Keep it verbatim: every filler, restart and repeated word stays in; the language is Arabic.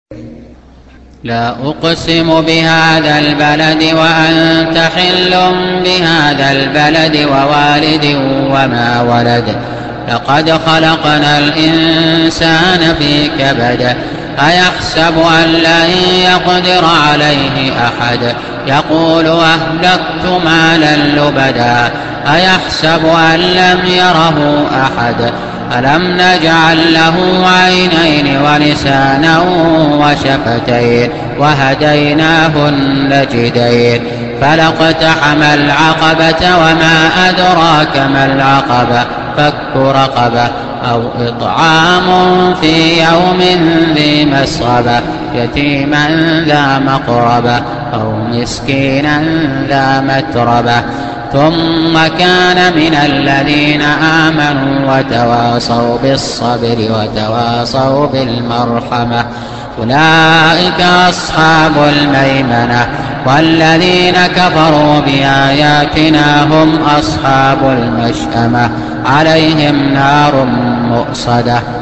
لا أقسم بهذا البلد وأنت حل بهذا البلد ووالد وما ولد لقد خلقنا الإنسان في كبد أيحسب أن لن يقدر عليه أحد يقول أهلكت مالا لبدا أيحسب أن لم يره أحد ألم نجعل له عينين ولسانا وشفتين وهديناه النجدين فلاقتحم العقبة وما أدراك ما العقبة فك رقبة أو إطعام في يوم ذي مسغبة يتيما ذا مقربة أو مسكينا ذا متربة ثم كان من الذين آمنوا وتواصوا بالصبر وتواصوا بالمرحمة أولئك أصحاب الميمنة والذين كفروا بآياتنا هم أصحاب المشأمة عليهم نار مؤصدة.